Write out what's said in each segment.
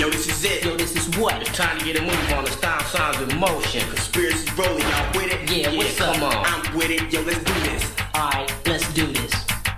Yo, this is it. Yo, this is what? It's time to get a move on. The style signs in motion. Conspiracy's rolling, y'all with it? Yeah, what's up? Come on. I'm with it. Yo, let's do this. Alright, let's do this.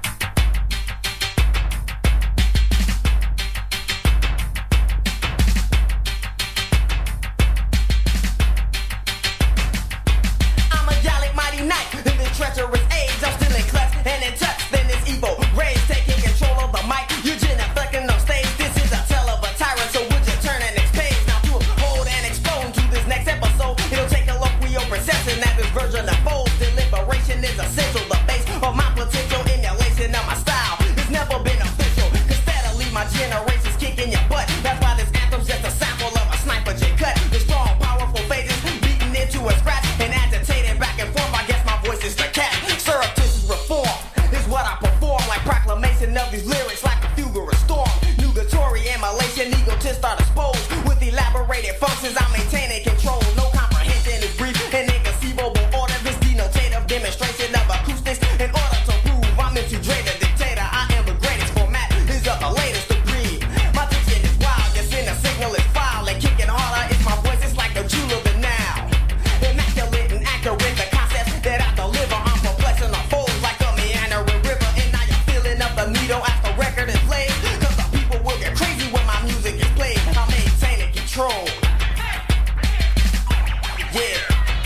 I'm a jolly mighty knight in this treacherous age. I'm still in clutch and in touch. Then this evil rage taking control of the mic. You're fucking on stage. This is a tale of a tyrant. So would you turn the next page? Now to hold and explode to this next episode. It'll take a look we your perception that this version unfolds. Deliberation is essential. The base of my potential emulation of my style. It's never been official. Cause steadily my generation's kicking your butt. That's why this anthem's just a sample of a sniper J cut. The strong, powerful phases beating into a scratch and agitated back and forth. I guess my voice is the cat. Surreptitious reform is what I perform, like proclamation of these lyrics, like a fugular storm. Nugatory immolation, egotists are exposed with elaborated functions. I'm maintaining control. No comprehension is brief and inconceivable order. This denotative demonstration of acoustics in order to prove I'm into the dictator. I am the greatest. Format is of the latest degree. My diction is wild, yes, in the signal is foul and kicking harder. It's my voice, it's like the jewel of the now. Immaculate and accurate, the concepts that I deliver. I'm perplexing the foes like a meandering river. And now you're filling up the needle as the record is played. Cause the people will get crazy when my music is played. I'm maintaining control. Yeah.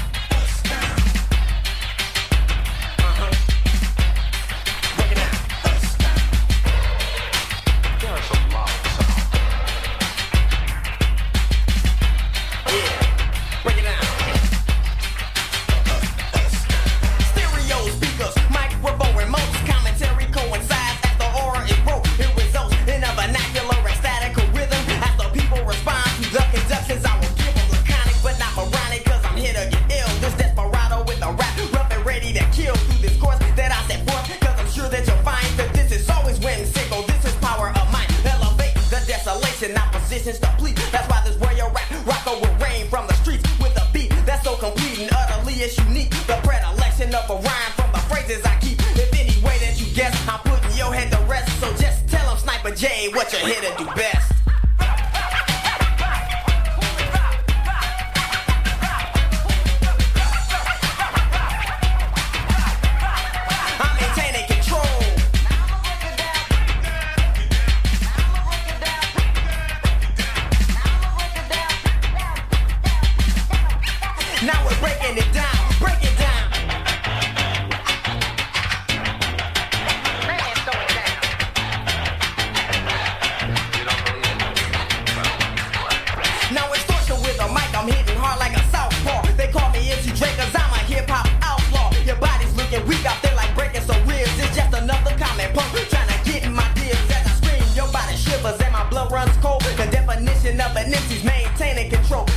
Break it down. Yeah. Break it down. Stereo speakers, microphone remotes, commentary coincides as the aura is broke. It results in a vernacular ecstatic rhythm. As the people respond to the conductions, I will give them laconic but not moronic, cause I'm here to get ill. This desperado with a rap, rough and ready to kill through this course that I set forth, cause I'm sure that you'll find that this is always whimsical. This is power of mind. Elevate the desolation, oppositions to plead. That's why this warrior rap rocker will reign from the streets with a beat that's so complete and utterly is unique. The predilection of a rhyme from the phrases I keep. If any way that you guess, I'm putting your head to rest. So just tell him, Sniper J, what you're here to do best. I'm maintaining control. Now we're breaking it down, break it down. Now extortion with a mic, I'm hitting hard like a southpaw. They call me MC Dre cause I'm a hip-hop outlaw. Your body's looking weak out there like breaking some ribs. It's just another comment punk trying to get in my dibs. As I scream, your body shivers and my blood runs cold. The definition of an MC's maintaining control.